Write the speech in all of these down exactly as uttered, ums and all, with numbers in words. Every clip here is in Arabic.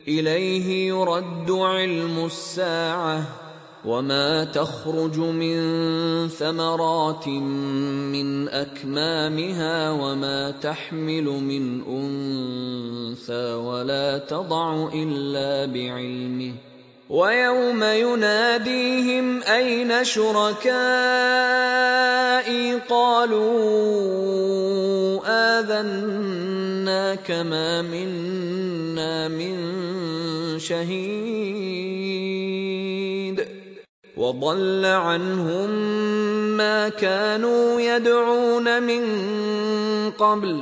إليه يرد علم الساعة وما تخرج من ثمرات من أكمامها وما تحمل من أنثى ولا تضع إلا بعلمه ويوم يناديهم أين شركائي قالوا آذناك ما منا من شهيد وضل عنهم ما كانوا يدعون من قبل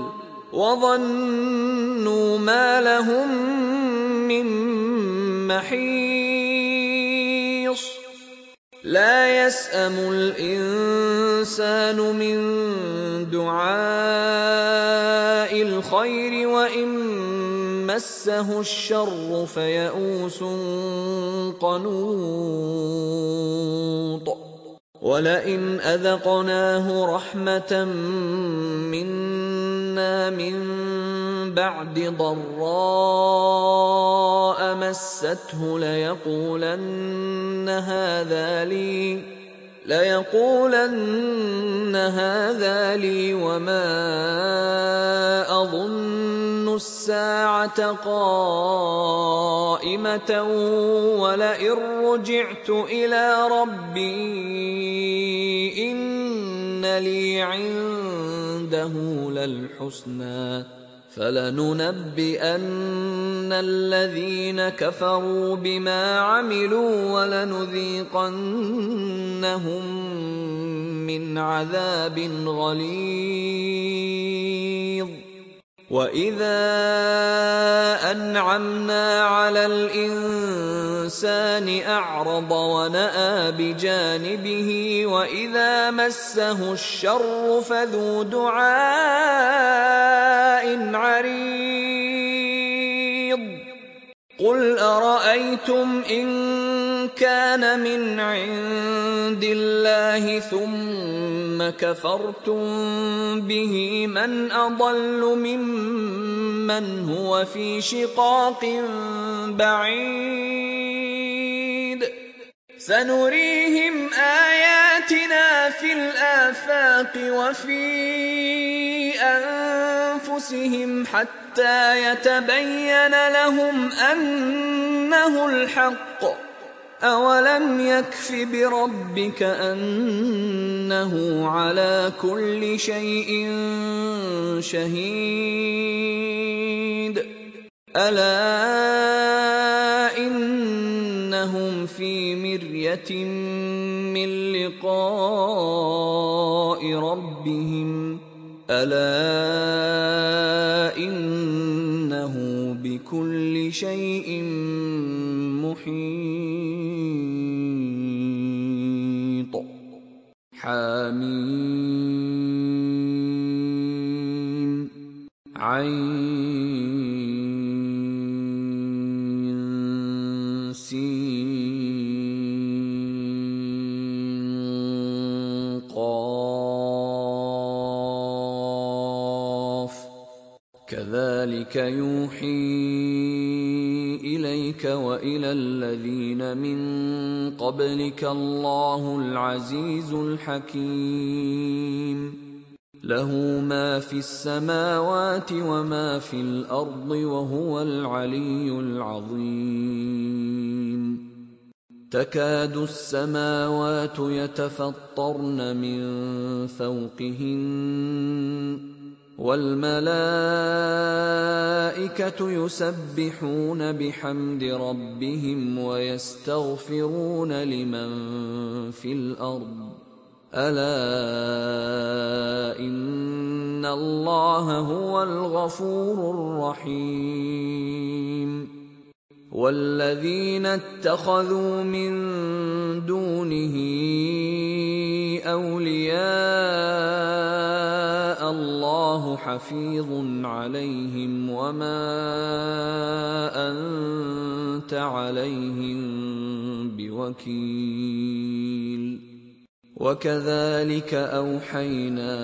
وظنوا ما لهم من محيص لا يسأم الإنسان من دعاء الخير وإن مسه الشر فيئوس قنوط ولئن أذقناه رحمة منا من بعد ضراء مسته ليقولن هذا لي ليقولن هذا لي وما أظن الساعة قائمة ولئن رجعت إلى ربي إن لي عنده للحسنى فلننبئن الذين كفروا بما عملوا ولنذيقنهم من عذاب غليظ وإذا أنعمنا على الإنسان أعرض ونأى بجانبه وإذا مسه الشر فذو دعاء عريض قل أرأيتم إن كان من عند الله ثم كفرتم به من أضل ممن هو في شقاق بعيد سنريهم آياتنا في الآفاق وفي أنفسهم حتى يتبين لهم أنه الحق أولم يكف بربك أنه على كل شيء شهيد ألا إنهم في مرية من لقاء ربهم ألا إنه بكل شيء محيط حميم عين سين قاف كذلك يوحي إليك وإلى الذين من قبلك الله العزيز الحكيم له ما في السماوات وما في الأرض وهو العلي العظيم تكاد السماوات يتفطرن من فوقهن والملائكة يسبحون بحمد ربهم ويستغفرون لمن في الأرض ألا إن الله هو الغفور الرحيم والذين اتخذوا من دونه أولياء الله حفيظ عليهم وما أنت عليهم بوكيل وكذلك أوحينا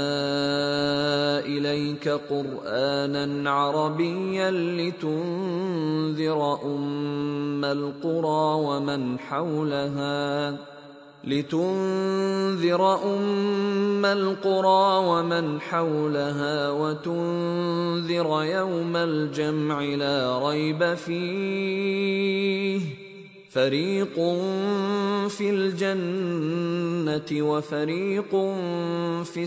إليك قرآنا عربيا لتنذر أم القرى ومن حولها لتنذر أم القرى ومن حولها وتنذر يوم الجمع لا ريب فيه فريق في الجنة وفريق في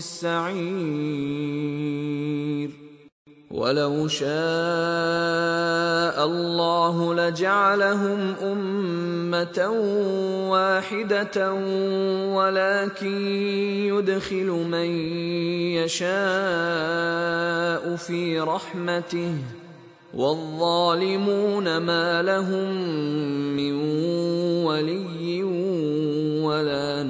السعير ولو شاء الله لجعلهم أمة واحدة ولكن يدخل من يشاء في رحمته والظالمون ما لهم من ولي ولا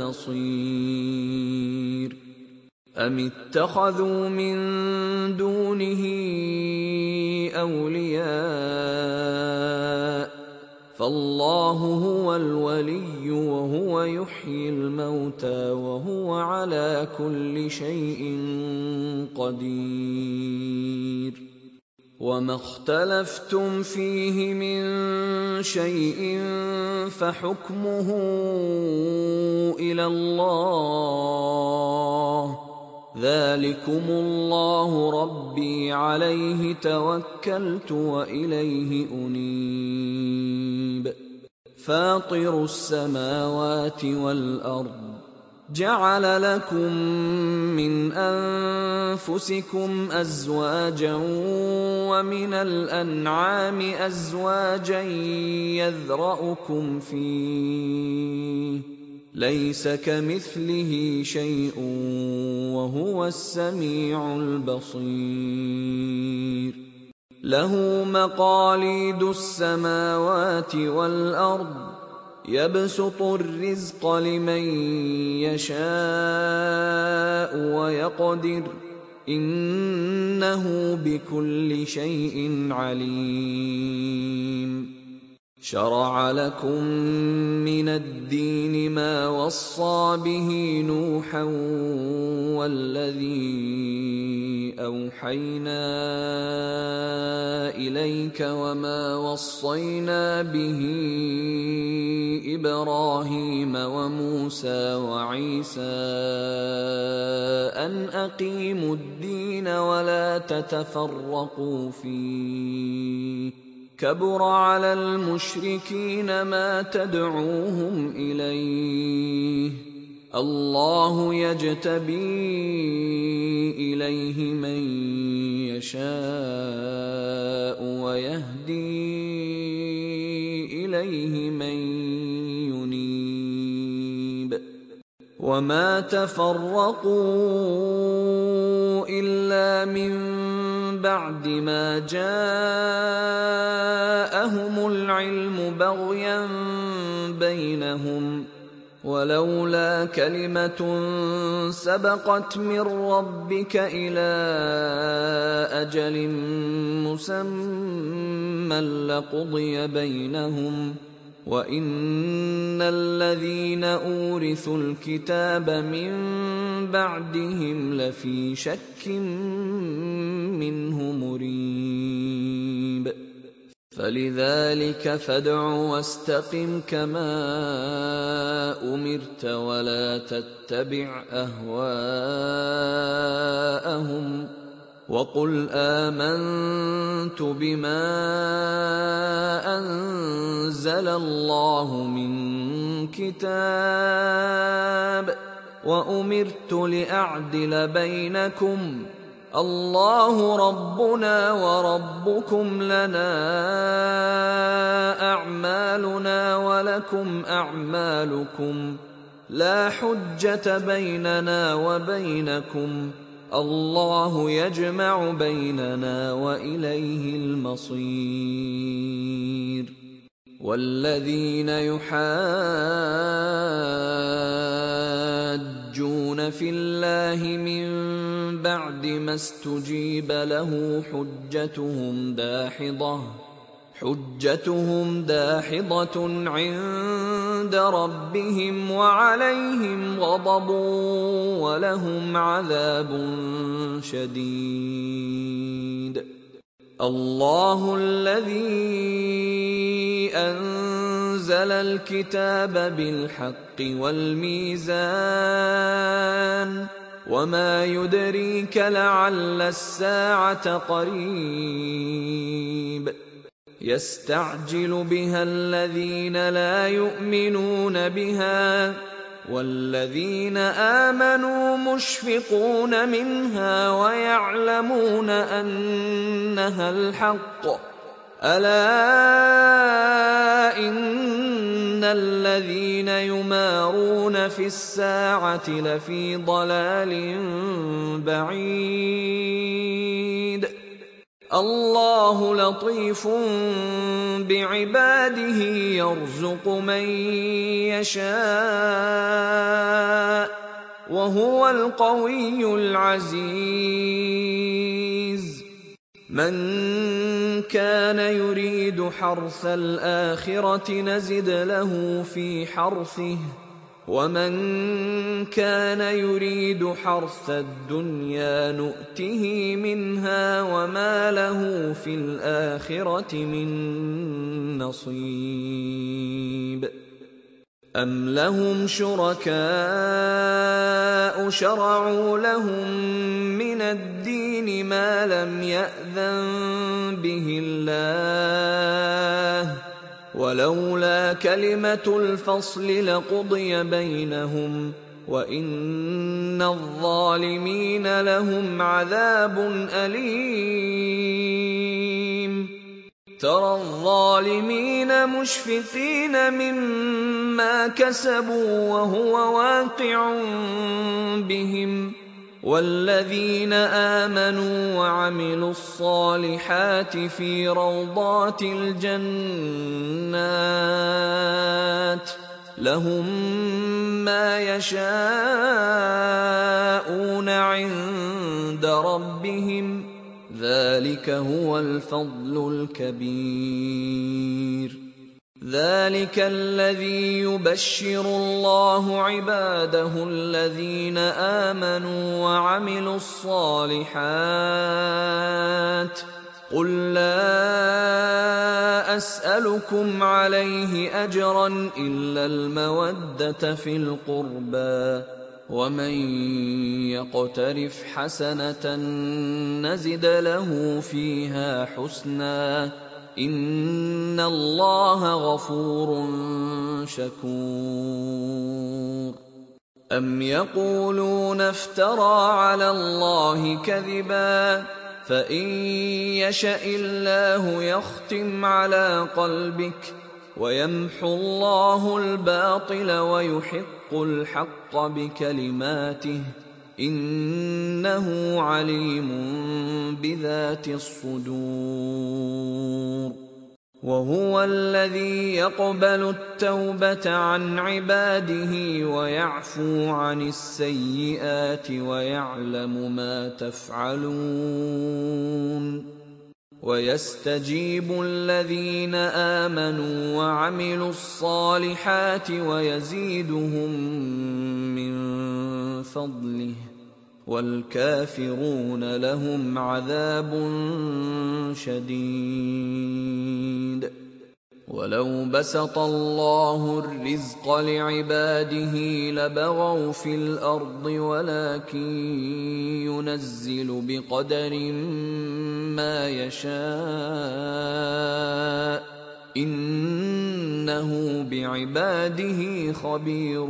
نصير أم اتخذوا من دونه أولياء فالله هو الولي وهو يحيي الموتى وهو على كل شيء قدير وما اختلفتم فيه من شيء فحكمه إلى الله ذلكم الله ربي عليه توكلت وإليه أنيب فاطر السماوات والأرض جعل لكم من أنفسكم أزواجا ومن الأنعام أزواجا يذرأكم فيه ليس كمثله شيء وهو السميع البصير له مقاليد السماوات والأرض يبسط الرزق لمن يشاء ويقدر إنه بكل شيء عليم شرع لكم من الدين ما وصى به نوحا والذي أوحينا إليك وما وصينا به إبراهيم وموسى وعيسى أن أقيموا الدين ولا تتفرقوا فيه كبر على المشركين ما تدعوهم إليه الله يجتبي إليه من يشاء ويهدي إليه من ينيب وما تفرقوا إلا من بعد ما جاءهم العلم بغيا بينهم ولولا كلمة سبقت من ربك إلى أجل مسمى لقضي بينهم وإن الذين أورثوا الكتاب من بعدهم لفي شك منه مريب فلذلك فادع واستقم كما أمرت ولا تتبع أهواءهم وقل آمنت بما أنزل الله من كتاب وأمرت لأعدل بينكم الله ربنا وربكم لنا أعمالنا ولكم أعمالكم لا حجة بيننا وبينكم الله يجمع بيننا وإليه المصير والذين يحاجون في الله من بعد ما استجيب له حجتهم داحضة حجتهم داحضة عند ربهم وعليهم غضب ولهم عذاب شديد. الله الذي أنزل الكتاب بالحق والميزان وما يدريك لعل الساعة قريب. يستعجل بها الذين لا يؤمنون بها والذين آمنوا مشفقون منها ويعلمون أنها الحق. ألا إن الذين يمارون في الساعة لفي ضلال بعيد. الله لطيف بعباده يرزق من يشاء وهو القوي العزيز. من كان يريد حرث الآخرة نزد له في حرثه ومن كان يريد حرث الدنيا نؤته منها وما له في الآخرة من نصيب. أم لهم شركاء شرعوا لهم من الدين ما لم يأذن به الله ولولا كلمة الفصل لقضي بينهم وإن الظالمين لهم عذاب أليم. ترى الظالمين مشفقين مما كسبوا وهو واقع بهم والذين آمنوا وعملوا الصالحات في روضات الجنات لهم ما يشاءون عند ربهم ذلك هو الفضل الكبير. ذلك الذي يبشر الله عباده الذين آمنوا وعملوا الصالحات. قل لا أسألكم عليه أجرا إلا المودة في القربى ومن يقترف حسنة نزد له فيها حسنا إن الله غفور شكور. أم يقولون افترى على الله كذبا فإن يشأ الله يختم على قلبك ويمحو الله الباطل ويحق الحق بكلماته إنه عليم بذات الصدور. وهو الذي يقبل التوبة عن عباده ويعفو عن السيئات ويعلم ما تفعلون. ويستجيب الذين آمنوا وعملوا الصالحات ويزيدهم من فضله والكافرون لهم عذاب شديد. ولو بسط الله الرزق لعباده لبغوا في الأرض ولكن ينزل بقدر ما يشاء إنه بعباده خبير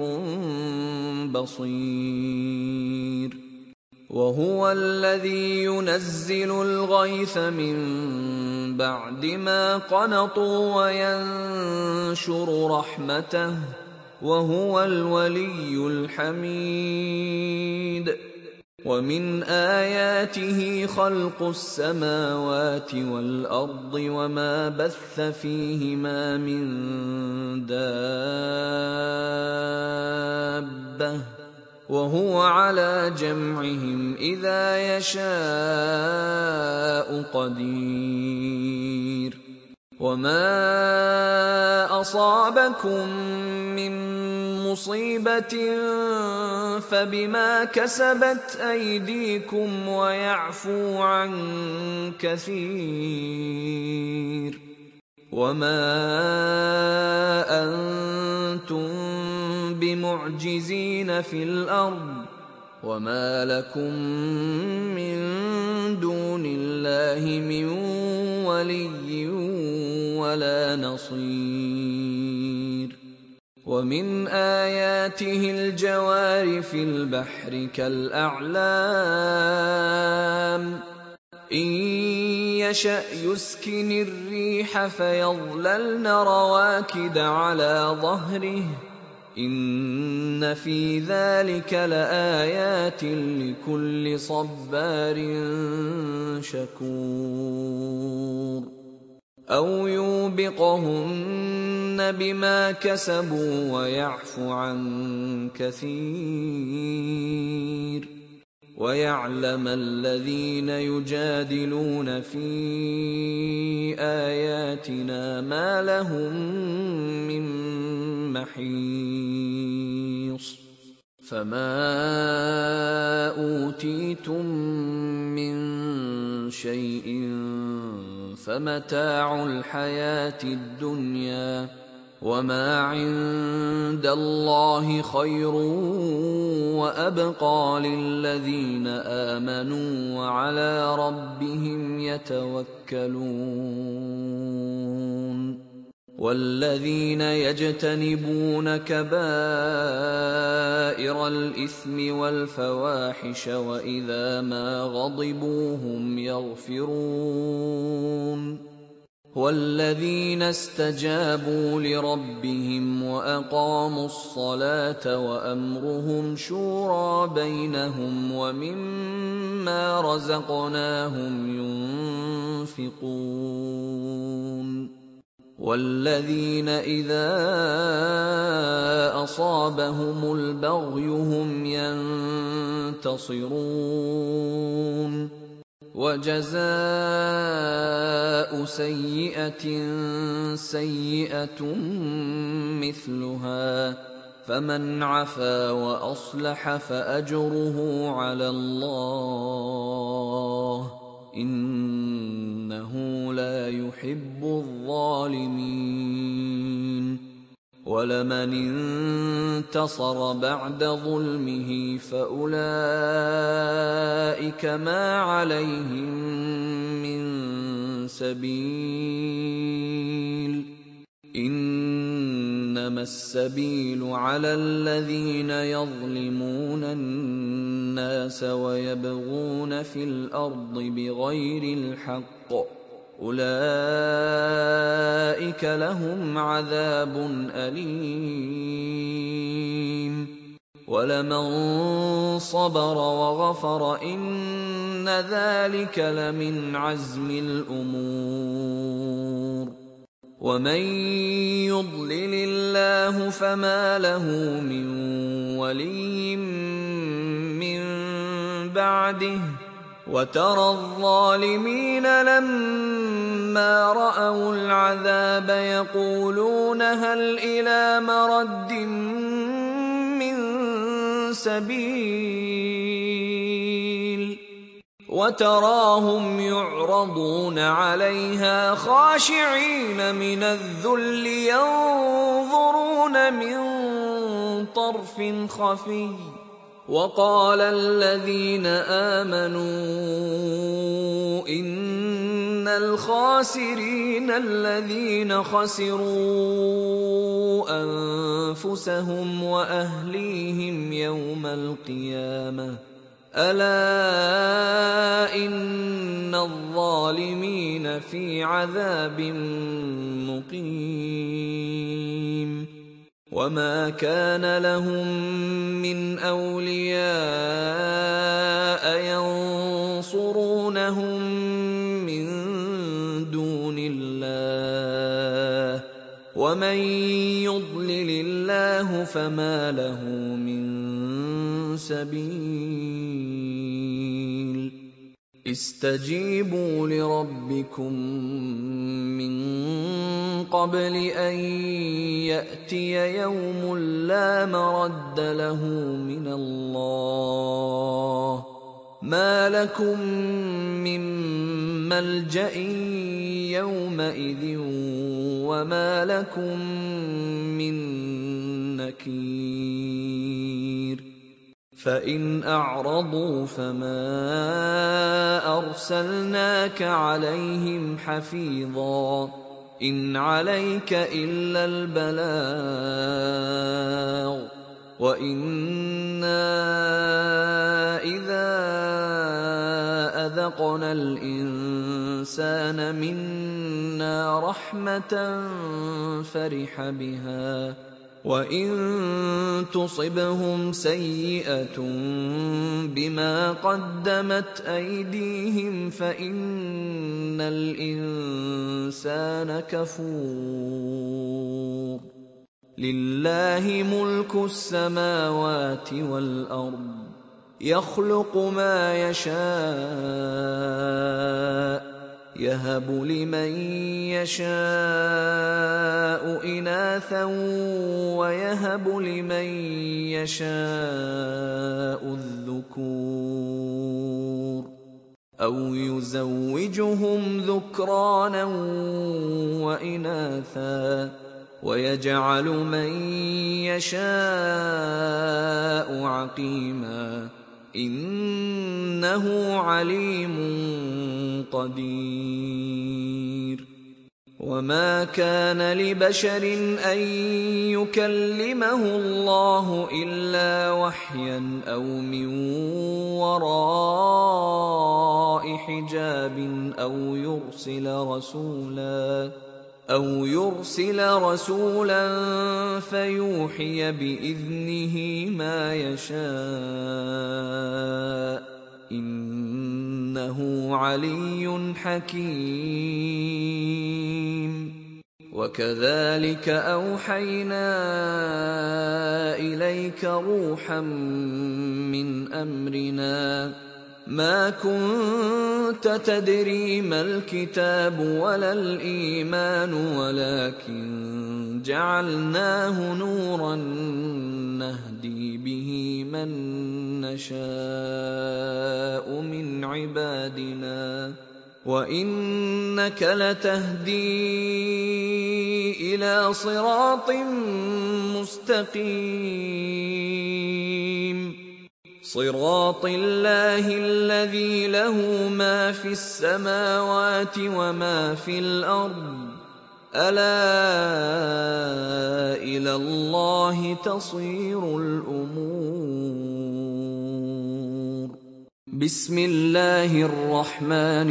بصير. وهو الذي ينزل الغيث من بعد ما قنطوا وينشر رحمته وهو الولي الحميد. ومن آياته خلق السماوات والأرض وما بث فيهما من دابة وهو على جمعهم إذا يشاء قدير. وما أصابكم من مصيبة فبما كسبت أيديكم ويعفو عن كثير وما أنتم بمعجزين في الأرض وما لكم من دون الله من ولي ولا نصير ومن آياته الجوار في البحر كالأعلام إن يشأ يسكن الريح فيظللن رواكد على ظهره إن في ذلك لآيات لكل صبار شكور أو يوبقهن بما كسبوا ويعفو عن كثير ويعلم الذين يجادلون في آياتنا ما لهم من محيص فما أوتيتم من شيء فمتاع الحياة الدنيا وما عند الله خير وأبقى للذين آمنوا وعلى ربهم يتوكلون والذين يجتنبون كبائر الإثم والفواحش وإذا ما غضبوا هم يغفرون والذين استجابوا لربهم وأقاموا الصلاة وأمرهم شورى بينهم ومما رزقناهم ينفقون والذين إذا أصابهم البغي هم ينتصرون وجزاء سيئة سيئة مثلها فمن عفا وأصلح فأجره على الله إنه لا يحب الظالمين ولمن انتصر بعد ظلمه فأولئك ما عليهم من سبيل إنما السبيل على الذين يظلمون الناس ويبغون في الأرض بغير الحق أولئك لهم عذاب أليم ولمن صبر وغفر إن ذلك لمن عزم الأمور ومن يضلل الله فما له من ولي من بعده وترى الظالمين لما رأوا العذاب يقولون هل إلى مرد من سبيل وتراهم يعرضون عليها خاشعين من الذل ينظرون من طرف خفي وقال الذين آمنوا إن الخاسرين الذين خسروا أنفسهم وأهليهم يوم القيامة ألا إن الظالمين في عذاب مقيم وما كان لهم من أولياء ينصرونهم من دون الله ومن يضلل الله فما له من سبيل استجيبوا لربكم من قبل أن يأتي يوم لا مرد له من الله ما لكم من ملجأ يومئذ وما لكم من نكير فإن أعرضوا فما أرسلناك عليهم حفيظا إن عليك إلا البلاغ وإنا إذا أذقنا الإنسان منا رحمة فرح بها وإن تصبهم سيئة بما قدمت أيديهم فإن الإنسان كفور لله ملك السماوات والأرض يخلق ما يشاء يهب لمن يشاء إناثا ويهب لمن يشاء الذكور أو يزوجهم ذكرانا وإناثا ويجعل من يشاء عقيما إنه عليم قدير وما كان لبشر أن يكلمه الله إلا وحيا أو من وراء حجاب أو يرسل رسولا أو يرسل رسولا فيوحي بإذنه ما يشاء إنه علي حكيم وكذلك أوحينا إليك روحا من أمرنا ما كنت تدري ما الكتاب ولا الإيمان ولكن جعلناه نورا نهدي به من نشاء من عبادنا وإنك لتهدي إلى صراط مستقيم صراط الله الذي له ما في السماوات وما في الأرض ألا إلى الله تصير الأمور بسم الله الرحمن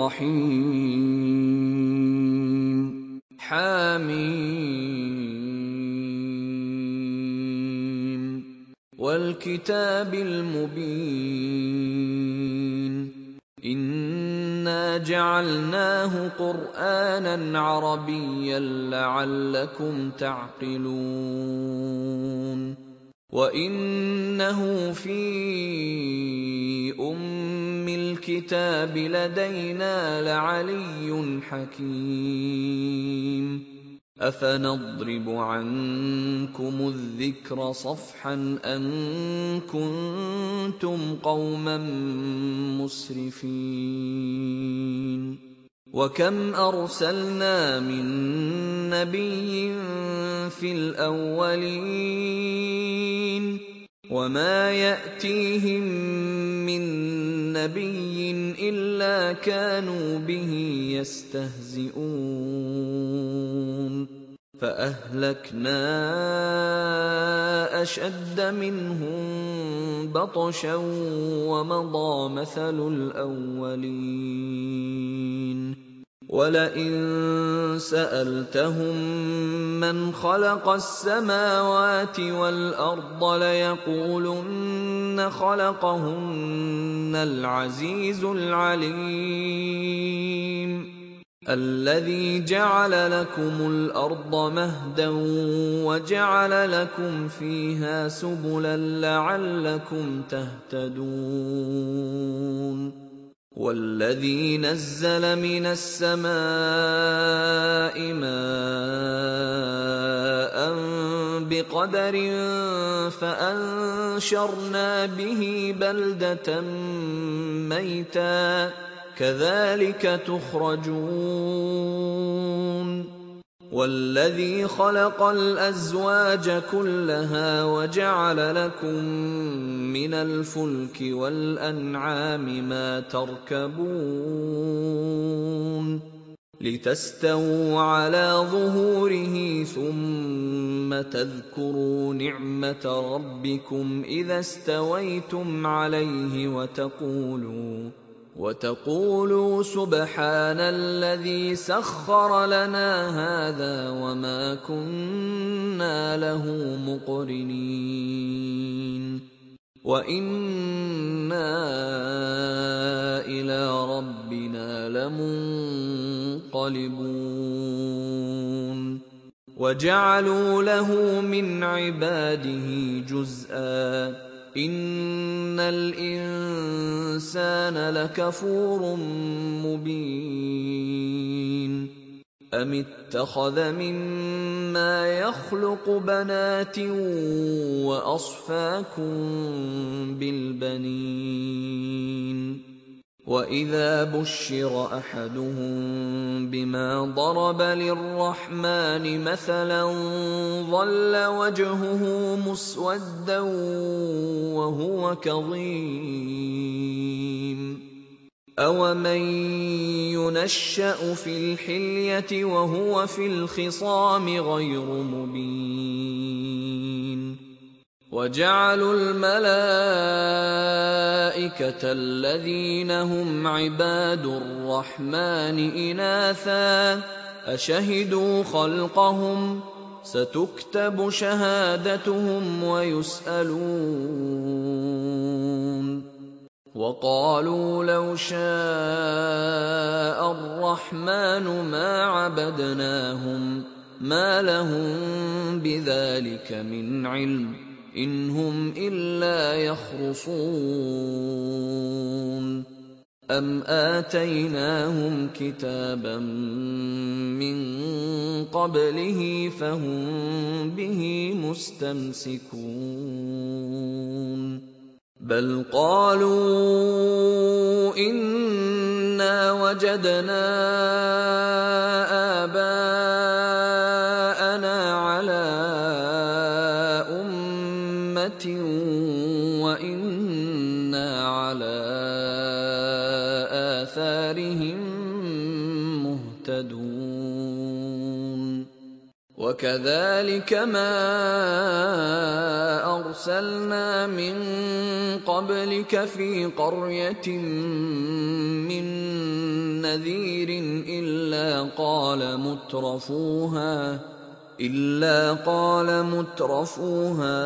الرحيم حميم والكتاب المبين إنا جعلناه قرآنا عربيا لعلكم تعقلون وإنه في أم الكتاب لدينا لعلي حكيم أفنضرب عنكم الذكر صفحا أن كنتم قوما مسرفين وكم أرسلنا من نبي في الأولين وما يأتيهم من نبي إلا كانوا به يستهزئون فأهلكنا أشد منهم بطشا ومضى مثل الأولين ولئن سألتهم من خلق السماوات والأرض ليقولن خلقهن العزيز العليم الذي جعل لكم الأرض مهدا وجعل لكم فيها سبلا لعلكم تهتدون والذي نزل من السماء ماء بقدر فأنشرنا به بلدة ميتا كذلك تخرجون والذي خلق الأزواج كلها وجعل لكم من الفلك والأنعام ما تركبون لتستووا على ظهوره ثم تذكروا نعمة ربكم إذا استويتم عليه وتقولوا وتقولوا سبحان الذي سخر لنا هذا وما كنا له مقرنين وإنا إلى ربنا لمنقلبون وجعلوا له من عباده جزءا إن الإنسان لكفور مبين أم اتخذ مما يخلق بنات وأصفاكم بالبنين وإذا بشر أحدهم بما ضرب للرحمن مثلا ظل وجهه مسودا وهو كظيم أومن ينشأ في الحلية وهو في الخصام غير مبين وجعلوا الملائكة الذين هم عباد الرحمن إناثا أشهدوا خلقهم ستكتب شهادتهم ويسألون وقالوا لو شاء الرحمن ما عبدناهم ما لهم بذلك من علم إن هم إلا يخرصون أم آتيناهم كتابا من قبله فهم به مستمسكون بل قالوا إنا وجدنا آباءنا على وإنا على آثارهم مهتدون وكذلك ما أرسلنا من قبلك في قرية من نذير إلا قال مترفوها إلا قال مترفوها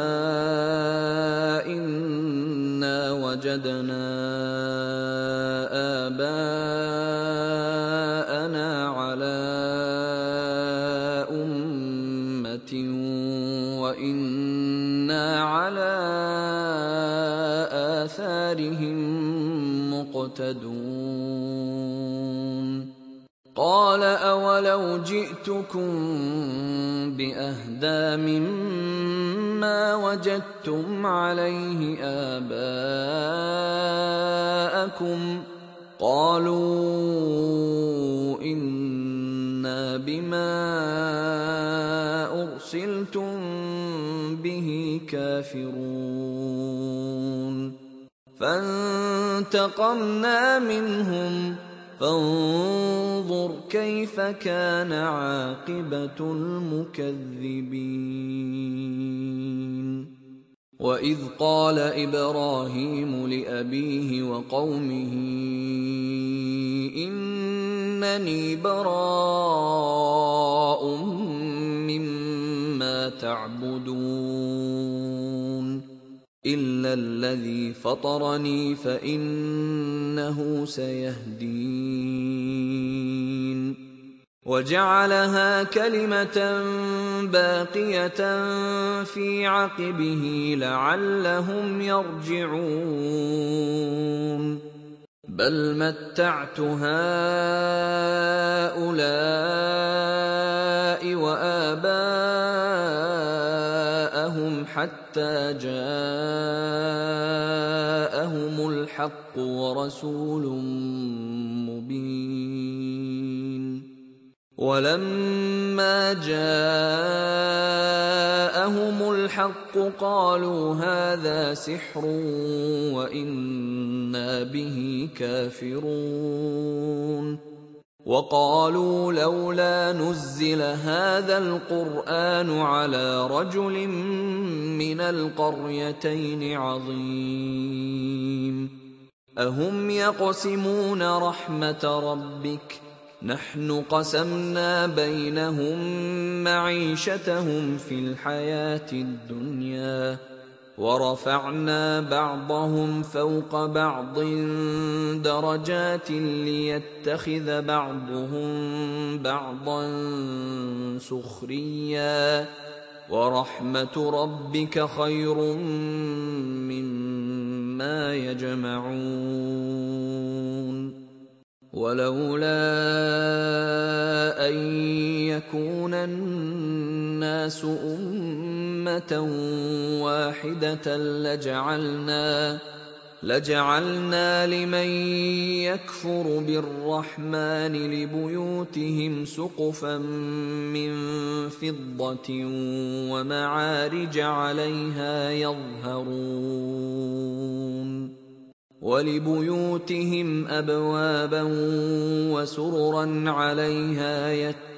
إنا وجدنا آباءنا على أمة وإنا على آثارهم مقتدون قال أولو جئتكم بأهدى مما وجدتم عليه آباءكم قالوا إنا بما أرسلتم به كافرون فانتقمنا منهم فانظر كيف كان عاقبة المكذبين وإذ قال إبراهيم لأبيه وقومه إنني براء مما تعبدون إلا الذي فطرني فإنه سيهدين وجعلها كلمة باقية في عقبه لعلهم يرجعون بل متعت هؤلاء وآباءهم حتى جاءهم الحق ورسول مبين ولما جاءهم الحق قالوا هذا سحر وإنا به كافرون وقالوا لولا نزل هذا القرآن على رجل من القريتين عظيم أهم يقسمون رحمة ربك نحن قسمنا بينهم معيشتهم في الحياة الدنيا ورفعنا بعضهم فوق بعض درجات ليتخذ بعضهم بعضا سخريا ورحمة ربك خير مما يجمعون ولولا أن يكون الناس أمة واحدة لجعلنا لجعلنا لمن يكفر بالرحمن لبيوتهم سقفا من فضة ومعارج عليها يظهرون ولبيوتهم أبوابا وسررا عليها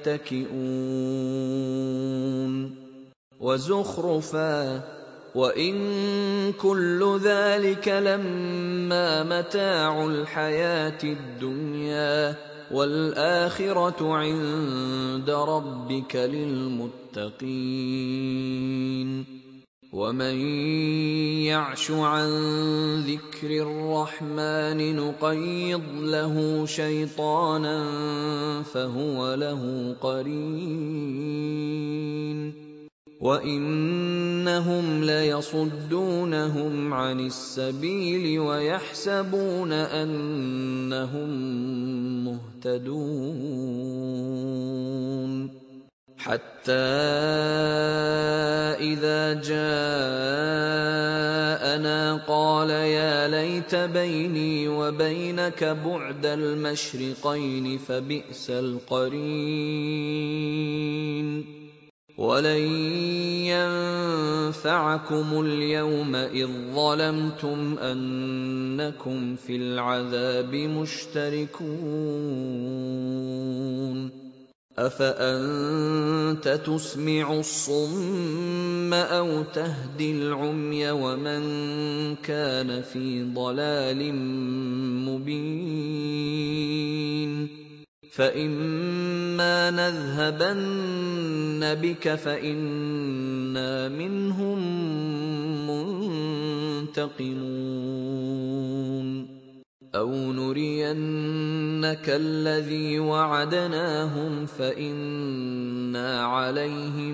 يتكئون وزخرفا وإن كل ذلك لما متاع الحياة الدنيا والآخرة عند ربك للمتقين ومن يعش عن ذكر الرحمن نقيض له شيطانا فهو له قرين وإنهم ليصدونهم عن السبيل ويحسبون أنهم مهتدون حتى إذا جاءنا قال يا ليت بيني وبينك بعد المشرقين فبئس القرين ولن ينفعكم اليوم إذ ظلمتم أنكم في العذاب مشتركون أفأنت تسمع الصم أو تهدي العمي ومن كان في ضلال مبين فإما نذهبن بك فإنا منهم منتقمون أو نرينك الذي وعدناهم فإنا عليهم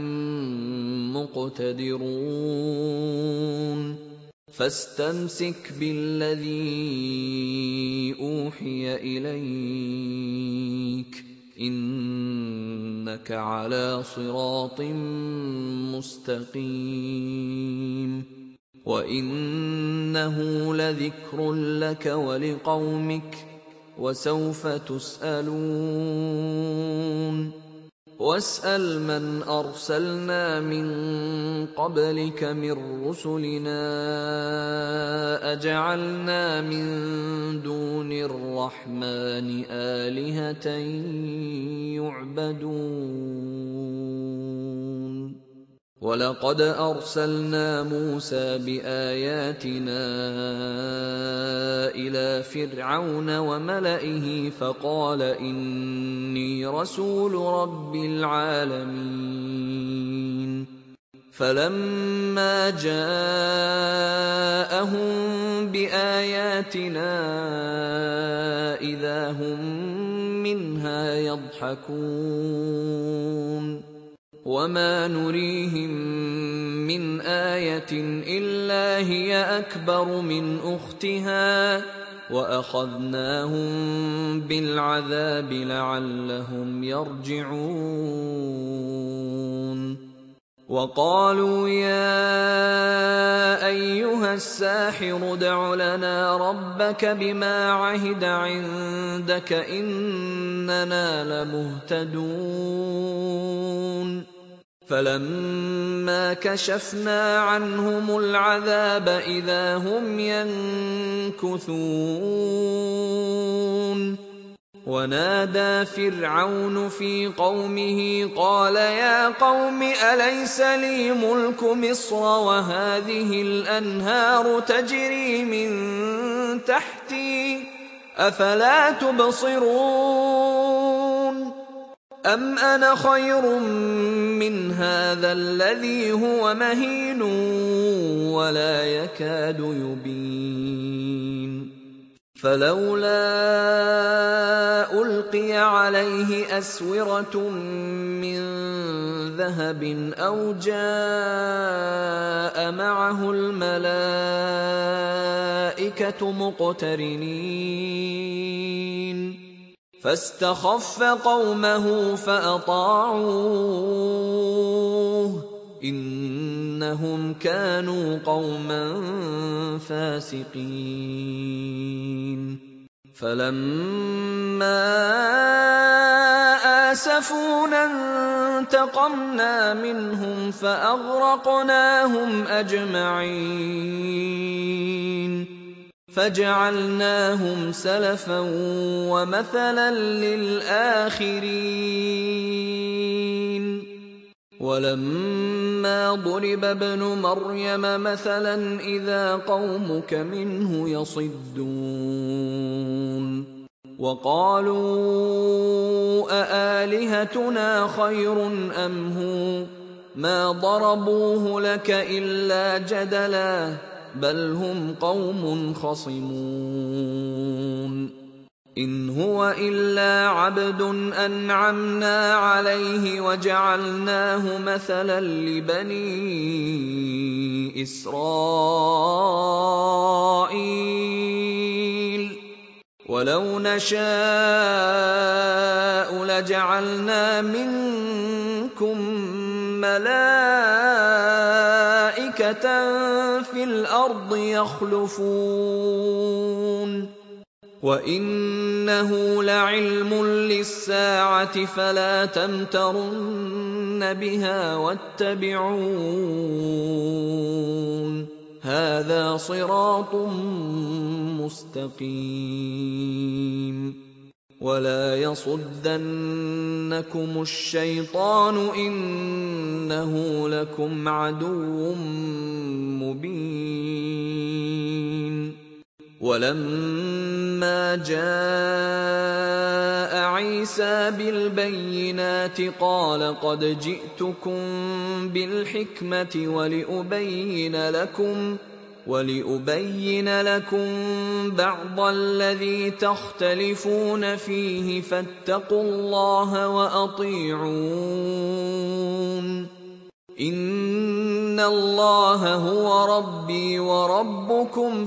مقتدرون فاستمسك بالذي أوحي إليك إنك على صراط مستقيم وإنه لذكر لك ولقومك وسوف تسألون واسأل من أرسلنا من قبلك من رسلنا أجعلنا من دون الرحمن آلهة يعبدون ولقد أرسلنا موسى بآياتنا إلى فرعون وملئه فقال إني رسول رب العالمين فلما جاءهم بآياتنا إذا هم منها يضحكون وما نريهم من آية إلا هي أكبر من أختها وأخذناهم بالعذاب لعلهم يرجعون وقالوا يا أيها الساحر ادع لنا ربك بما عهد عندك إننا لمهتدون فلما كشفنا عنهم العذاب إذا هم ينكثون ونادى فرعون في قومه قال يا قوم أليس لي ملك مصر وهذه الأنهار تجري من تحتي أفلا تبصرون أم أنا خير من هذا الذي هو مهين ولا يكاد يبين فلولا ألقي عليه أسورة من ذهب أو جاء معه الملائكة مقترنين فاستخف قومه فأطاعوه إنهم كانوا قوما فاسقين فلما آسفونا انتقمنا منهم فأغرقناهم أجمعين فجعلناهم سلفا ومثلا للآخرين ولما ضرب ابن مريم مثلا إذا قومك منه يصدون وقالوا أآلهتنا خير أم هو ما ضربوه لك إلا جدلا بل هم قوم خصمون إن هو إلا عبد أنعمنا عليه وجعلناه مثلا لبني إسرائيل ولو نشاء لجعلنا منكم ملائكة في الأرض يخلفون وإنه لعلم للساعة فلا تمترن بها واتبعون هذا صراط مستقيم ولا يصدنكم الشيطان إنه لكم عدو مبين ولما جاء عيسى بالبينات قال قد جئتكم بالحكمة ولأبين لكم ولأبين لكم بعض الذي تختلفون فيه فاتقوا الله وأطيعون إن الله هو ربي وربكم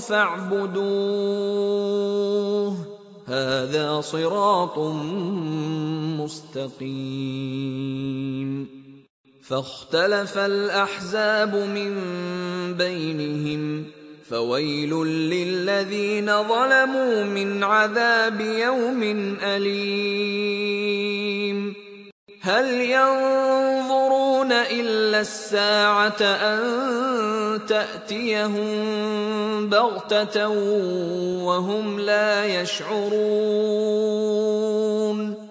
فاعبدوه هذا صراط مستقيم فاختلف الأحزاب من بينهم فويل للذين ظلموا من عذاب يوم أليم هل ينظرون إلا الساعة أن تأتيهم بغتة وهم لا يشعرون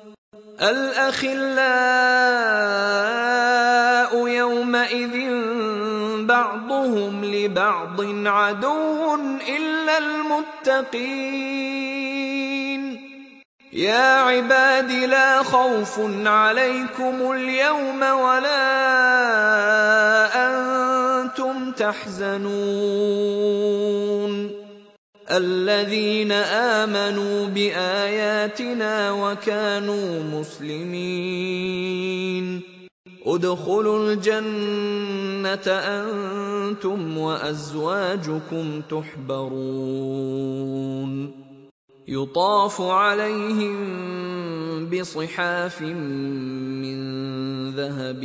الأخلاء يومئذ بعضهم لبعض عدو إلا المتقين يا عباد لا خوف عليكم اليوم ولا أنتم تحزنون الذين آمنوا بآياتنا وكانوا مسلمين ادخلوا الجنة أنتم وأزواجكم تحبرون يطاف عليهم بصحاف من ذهب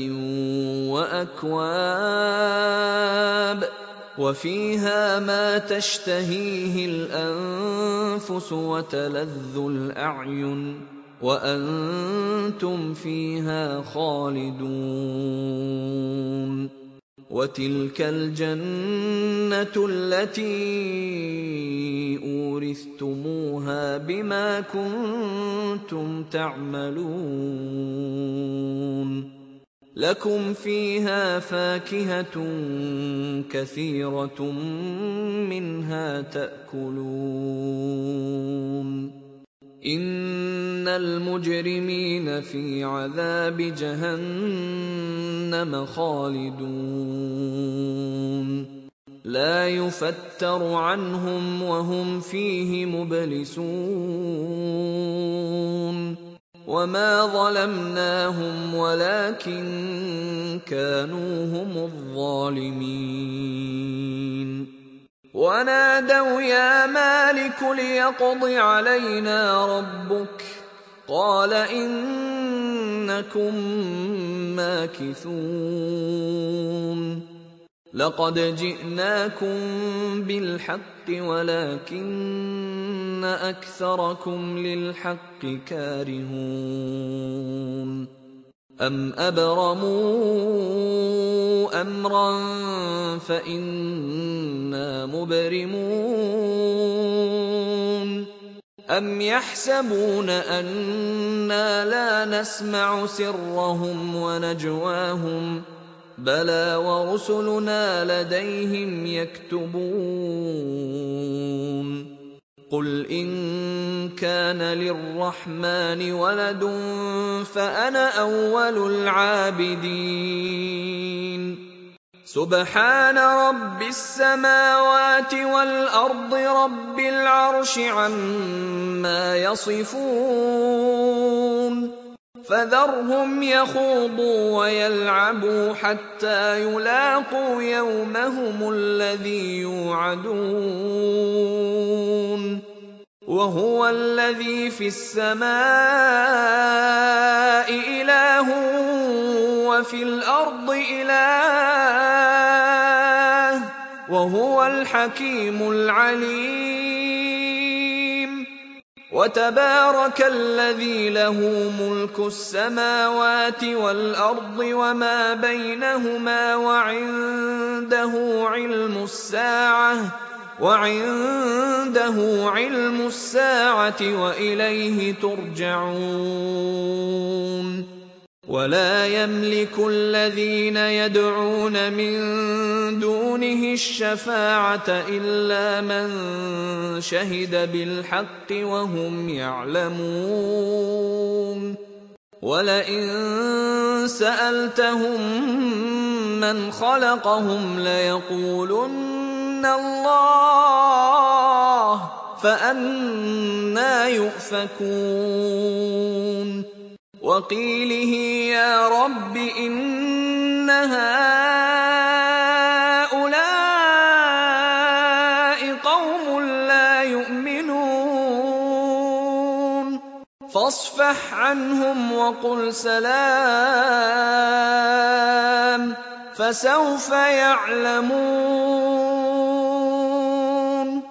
وأكواب وفيها ما تشتهيه الأنفس وتلذ الأعين وأنتم فيها خالدون. وتلك الجنة التي أورثتموها بما كنتم تعملون لكم فيها فاكهة كثيرة منها تأكلون. إن المجرمين في عذاب جهنم خالدون لا يفتر عنهم وهم فيه مبلسون. وما ظلمناهم ولكن كانوا هم الظالمين. ونادوا يا مالك ليقض علينا ربك قال إنكم ماكثون. لقد جئناكم بالحق ولكن أكثركم للحق كارهون. أم أبرموا أمرا فإنا مبرمون. أم يحسبون أنا لا نسمع سرهم ونجواهم بلى ورسلنا لديهم يكتبون. قل إن كان للرحمن ولد فأنا أول العابدين. سبحان رب السماوات والأرض رب العرش عما يصفون. فذرهم يخوضوا ويلعبوا حتى يلاقوا يومهم الذي يوعدون. وهو الذي في السماء إله وفي الأرض إله وهو الحكيم العليم. وتبارك الذي له ملك السماوات والأرض وما بينهما وعنده علم الساعة وعنده علم الساعة وإليه ترجعون. ولا يملك الذين يدعون من دونه الشفاعة إلا من شهد بالحق وهم يعلمون. ولئن سألتهم من خلقهم ليقولن الله فأنى يؤفكون. وقيله يا رب إن هؤلاء قوم لا يؤمنون فاصفح عنهم وقل سلام فسوف يعلمون.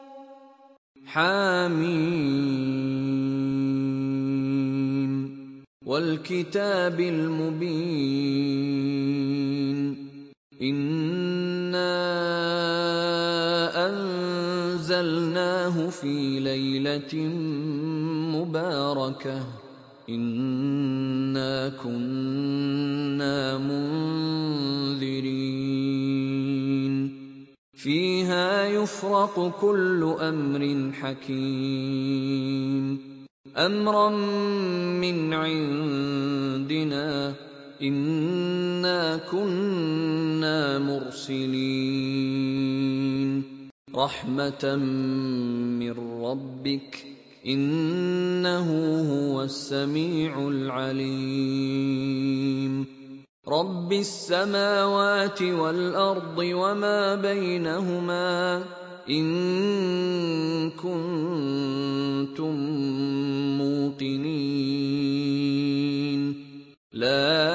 حاميم والكتاب المبين. إنا أنزلناه في ليلة مباركة إنا كنا منذرين فيها يفرق كل أمر حكيم أمرا من عندنا إنا كنا مرسلين رحمة من ربك إنه هو السميع العليم. رب السماوات والأرض وما بينهما إن كنتم موقنين. لا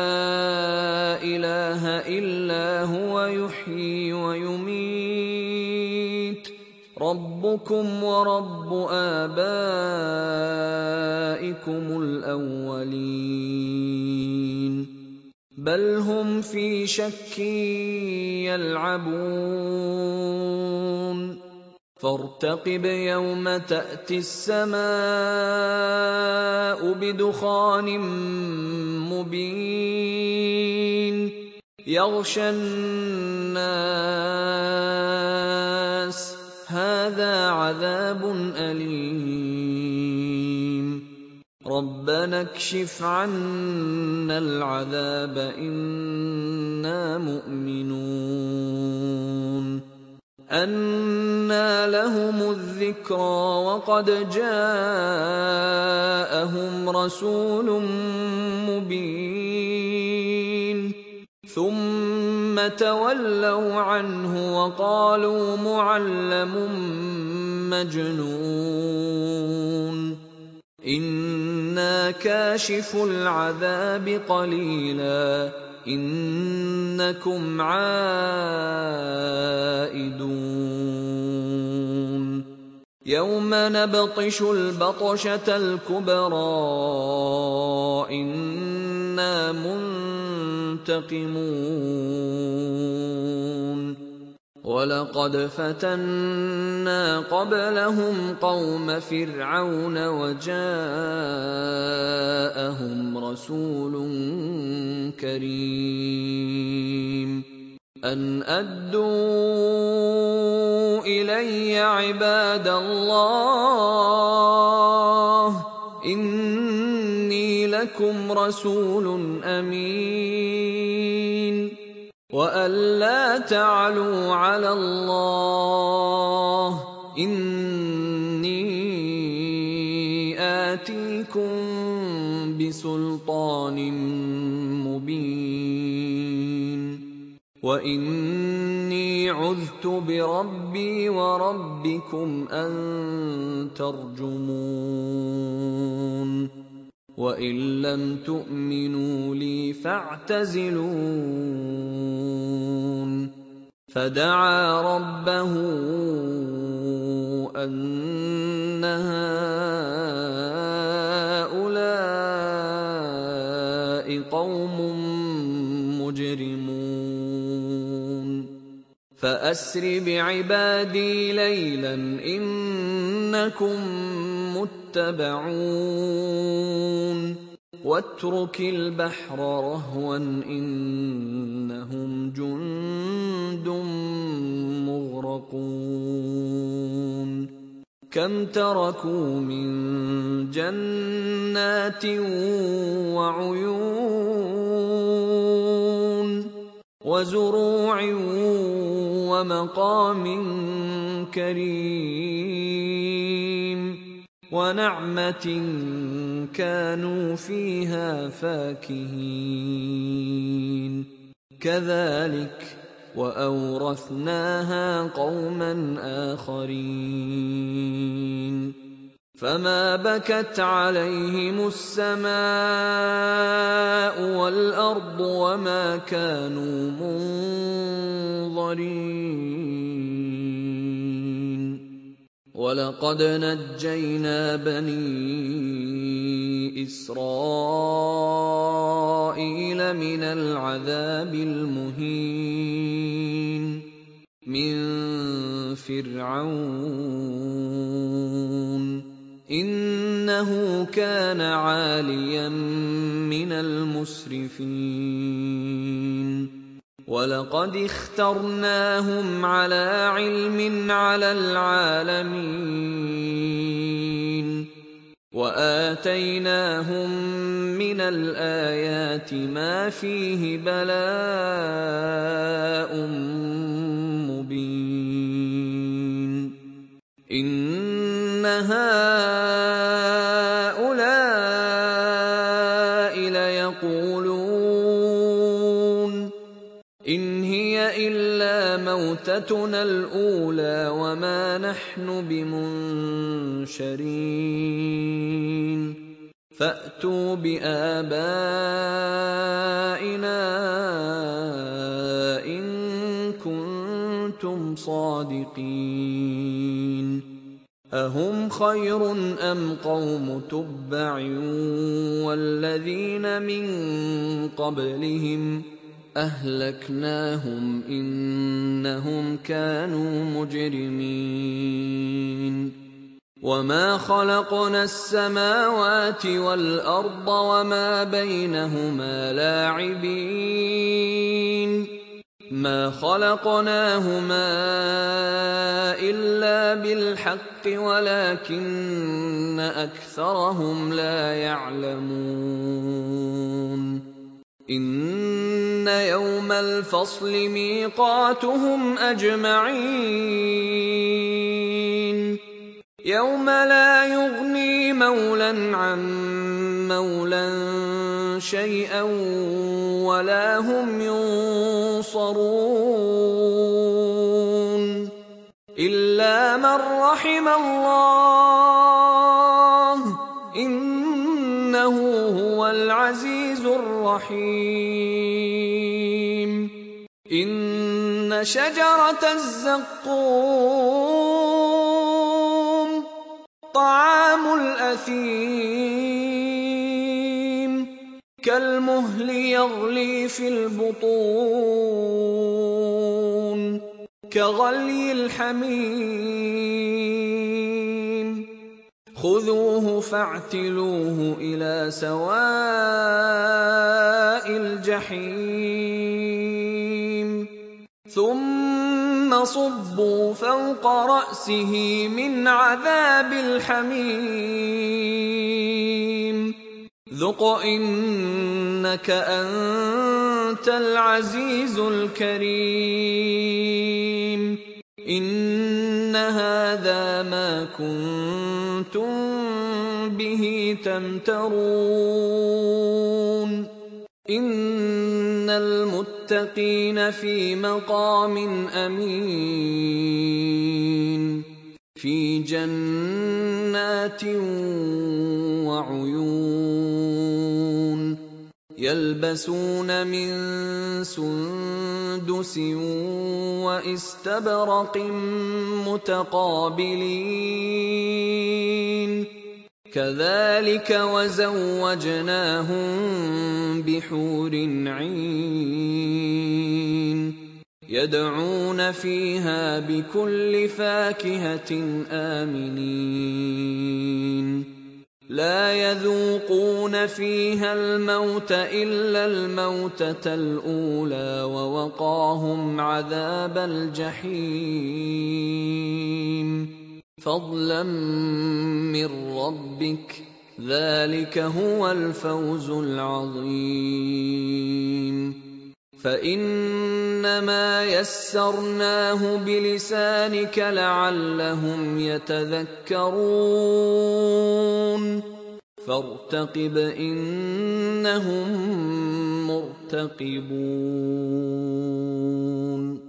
إله إلا هو يحيي ويميت، ربكم ورب آبائكم الأولين. بل هم في شك يلعبون. فارتقب يوم تأتي السماء بدخان مبين يغشى الناس. هذا عذاب أليم. ربنا اكشف عنا العذاب إنا مؤمنون. أنى لهم الذكرى وقد جاءهم رسول مبين ثم تولوا عنه وقالوا معلم مجنون. إنا كاشف العذاب قليلا إنكم عائدون. يوم نبطش البطشة الكبرى إنا منتقمون. ولقد فتنا قبلهم قوم فرعون وجاءهم رسول كريم أن أدوا إلي عباد الله إني لكم رسول أمين وأن لا تعلوا على الله إني آتيكم بسلطان مبين وإني عذت بربي وربكم أن ترجمون. وإن لم تؤمنوا لي فاعتزلون. فدعا ربه أن هؤلاء قوم مجرمون. فأسر بعبادي ليلا إنكم متبعون. واترك البحر رهوا إنهم جند مغرقون. كم تركوا من جنات وعيون وزروع ومقام كريم ونعمة كانوا فيها فاكهين. كذلك وأورثناها قوما آخرين. فما بكت عليهم السماء والأرض وما كانوا منظرين. ولقد نجينا بني إسرائيل من العذاب المهين من فرعون إنه كان عاليا من المسرفين. ولقد اخترناهم على علم على العالمين وآتيناهم من الآيات ما فيه بلاء مبين. إن هؤلاء ليقولون إن هي إلا موتتنا الأولى وما نحن بمنشرين فأتوا بآبائنا إن كنتم صادقين أهم خير أم قوم تبع والذين من قبلهم أهلكناهم إنهم كانوا مجرمين وما خلقنا السماوات والأرض وما بينهما لاعبين ما خلقناهما إلا بالحق ولكن أكثرهم لا يعلمون إن يوم الفصل ميقاتهم أجمعين يوم لا يغني مولى عن مولى شيئا ولا هم ينصرون إلا من رحم الله إنه هو العزيز الرحيم إن شجرة الزقوم طعام الأثيم كالمهل يغلي في البطون كغلي الحميم خذوه فاعتلوه إلى سواء الجحيم ثم صبوا فوق رأسه من عذاب الحميم ذق إنك أنت العزيز الكريم إن هذا ما كنتم به تمترون إن المتقين في مقام أمين في جنات وعيون يلبسون من سندس واستبرق متقابلين كذلك وزوجناهم بحور عين يدعون فيها بكل فاكهة آمنين لا يذوقون فيها الموت إلا الموتة الأولى ووقاهم عذاب الجحيم فضلا من ربك ذلك هو الفوز العظيم فإنما يسرناه بلسانك لعلهم يتذكرون فارتقب إنهم مرتقبون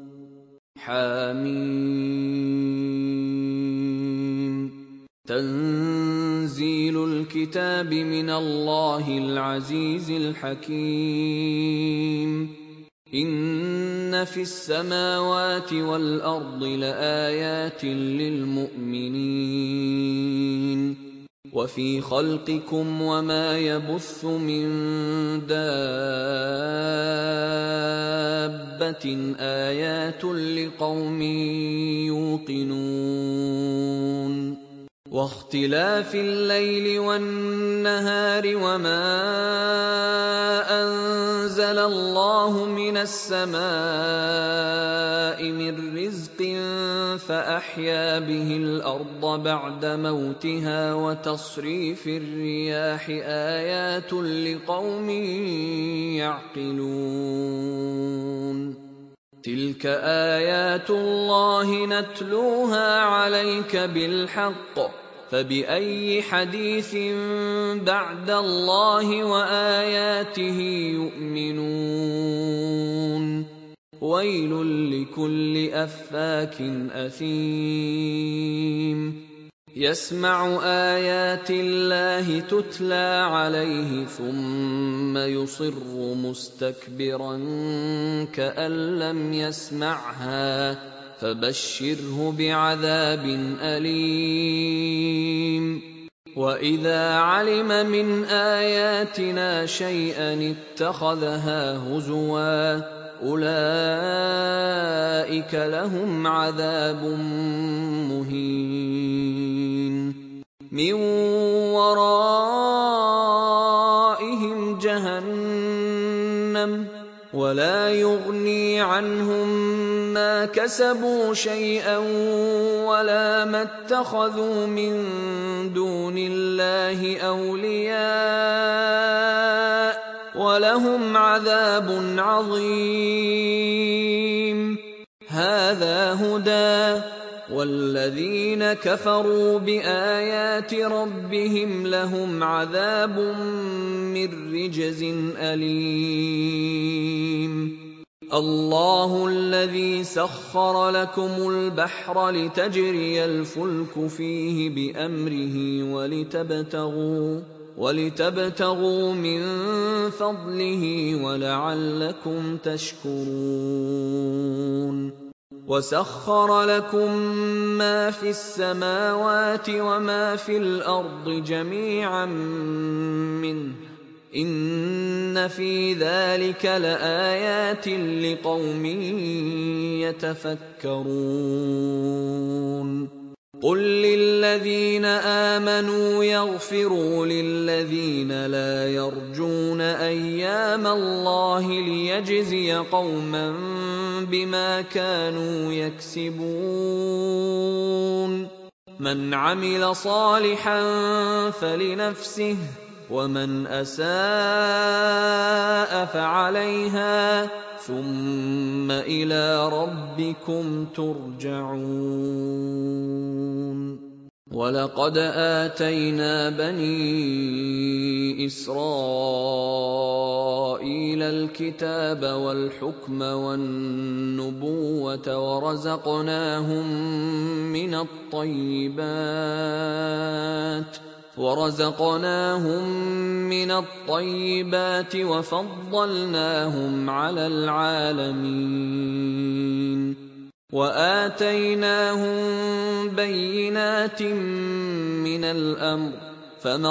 حاميم تنزيل الكتاب من الله العزيز الحكيم إن في السماوات والأرض لآيات للمؤمنين وفي خلقكم وما يبث من دابة آيات لقوم يوقنون واختلاف الليل والنهار وما أنزل الله من السماء من رزق فأحيا به الأرض بعد موتها وتصريف الرياح آيات لقوم يعقلون تلك آيات الله نتلوها عليك بالحق فبأي حديث بعد الله وآياته يؤمنون ويل لكل أفاك أثيم يسمع آيات الله تتلى عليه ثم يصر مستكبرا كأن لم يسمعها فبشره بعذاب أليم وإذا علم من آياتنا شيئا اتخذها هزوا أولئك لهم عذاب مهين من ورائهم جهنم ولا يغني عنهم ما كسبوا شيئا ولا ما اتخذوا من دون الله أولياء ولهم عذاب عظيم هذا هدى والذين كفروا بآيات ربهم لهم عذاب من رجز أليم الله الذي سخر لكم البحر لتجري الفلك فيه بأمره ولتبتغوا ولتبتغوا من فضله ولعلكم تشكرون وسخر لكم ما في السماوات وما في الأرض جميعا منه إن في ذلك لآيات لقوم يتفكرون قل للذين آمنوا يغفروا للذين لا يرجون أيام الله ليجزي قوما بما كانوا يكسبون من عمل صالحا فلنفسه ومن أساء فعليها ثم إلى ربكم ترجعون ولقد آتينا بني إسرائيل الكتاب والحكم والنبوة ورزقناهم من الطيبات ورزقناهم من الطيبات وفضلناهم على العالمين وآتيناهم بينات من الأمر فما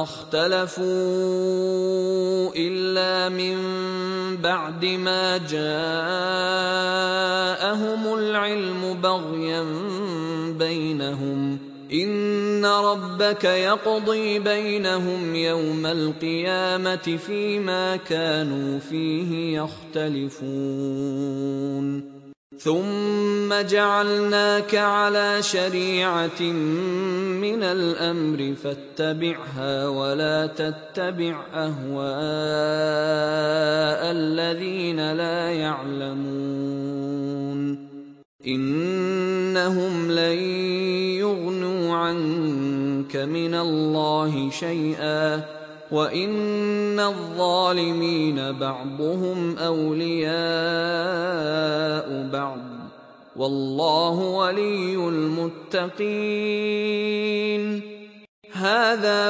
اختلفوا إلا من بعد ما جاءهم العلم بغيا بينهم إن ربك يقضي بينهم يوم القيامة فيما كانوا فيه يختلفون ثم جعلناك على شريعة من الأمر فاتبعها ولا تتبع أهواء الذين لا يعلمون إنهم لن يغنوا عنك من الله شيئا وإن الظالمين بعضهم أولياء بعض والله ولي المتقين هذا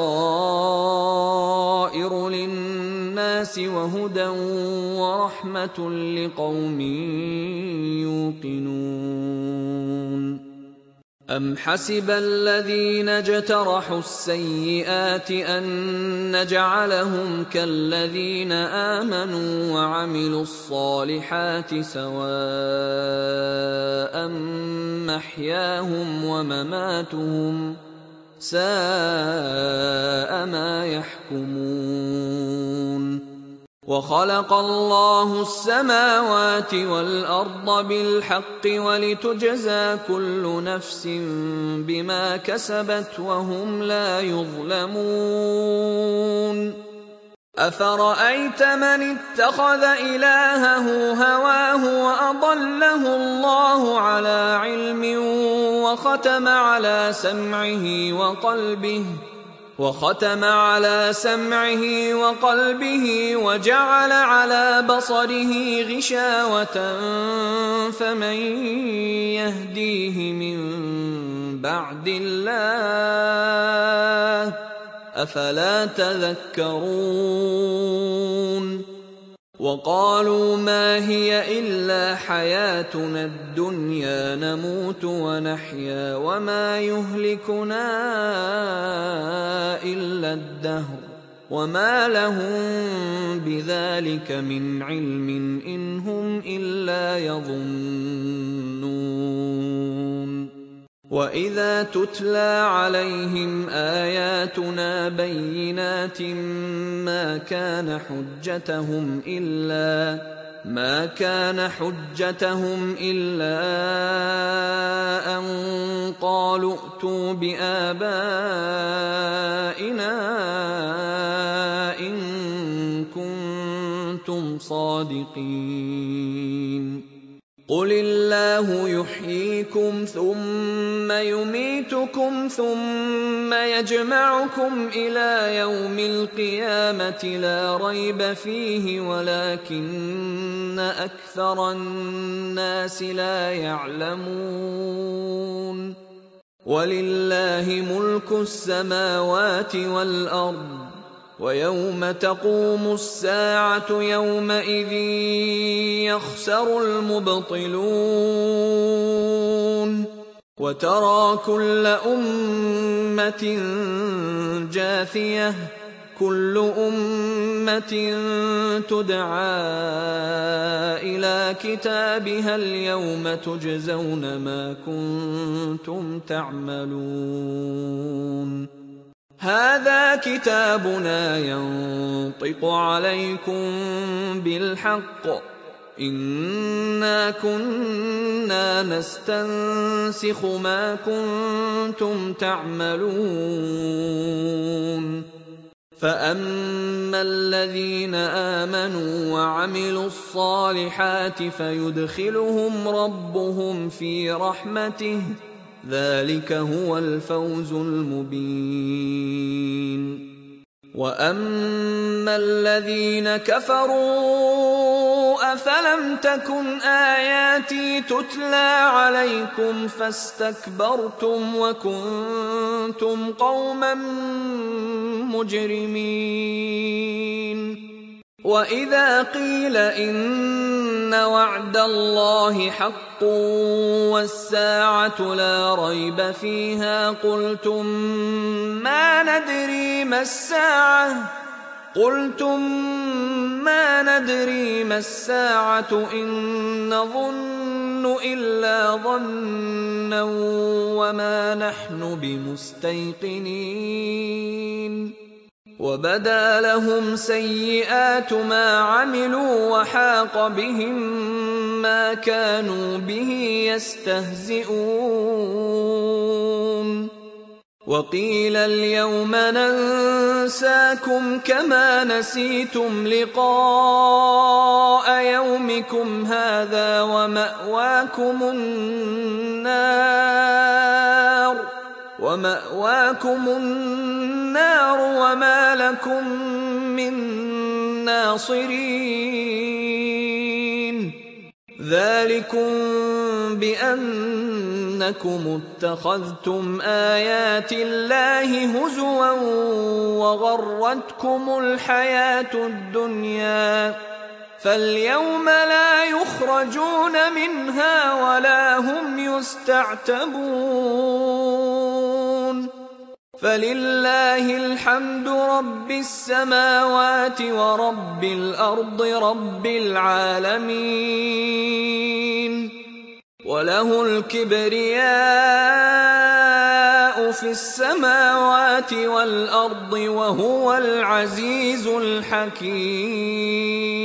بصائر للناس وهدى ورحمة لقوم يوقنون أم حسب الذين اجترحوا السيئات أن نجعلهم كالذين آمنوا وعملوا الصالحات سواء محياهم ومماتهم ساء ما يحكمون وخلق الله السماوات والأرض بالحق ولتجزى كل نفس بما كسبت وهم لا يظلمون أفرأيت من اتخذ إلهه هواه وأضله الله على علم وختم على سمعه وقلبه وختم على سمعه وقلبه وجعل على بصره غشاوة فمن يهديه من بعد الله أفلا تذكرون وقالوا ما هي إلا حياتنا الدنيا نموت ونحيا وما يهلكنا إلا الدهر وما لهم بذلك من علم إن هم إلا يظنون وإذا تتلى عليهم آياتنا بينات ما كان حجتهم إلا ما كان حجتهم إلا أن قالوا ائتوا بآبائنا إن كنتم صادقين قل الله يحييكم ثم يميتكم ثم يجمعكم إلى يوم القيامة لا ريب فيه ولكن أكثر الناس لا يعلمون ولله ملك السماوات والأرض ويوم تقوم الساعة يومئذ يخسر المبطلون وترى كل أمة جاثية كل أمة تدعى إلى كتابها اليوم تجزون ما كنتم تعملون هذا كتابنا ينطق عليكم بالحق إنا كنا نستنسخ ما كنتم تعملون فأما الذين آمنوا وعملوا الصالحات فيدخلهم ربهم في رحمته ذلك هو الفوز المبين وأما الذين كفروا أفلم تكن آياتي تتلى عليكم فاستكبرتم وكنتم قوما مجرمين وإذا قيل إن وعد الله حق والساعة لا ريب فيها قلتم ما ندري ما الساعة قلتم ما ندري ما الساعة إن نظن إلا ظنا وما نحن بمستيقنين وبدا لهم سيئات ما عملوا وحاق بهم ما كانوا به يستهزئون وقيل اليوم ننساكم كما نسيتم لقاء يومكم هذا ومأواكم النار ومأواكم النار وما لكم من ناصرين ذلكم بأنكم اتخذتم آيات الله هزوا وغرتكم الحياة الدنيا فاليوم لا يخرجون منها ولا هم يستعتبون فلله الحمد رب السماوات ورب الأرض رب العالمين وله الكبرياء في السماوات والأرض وهو العزيز الحكيم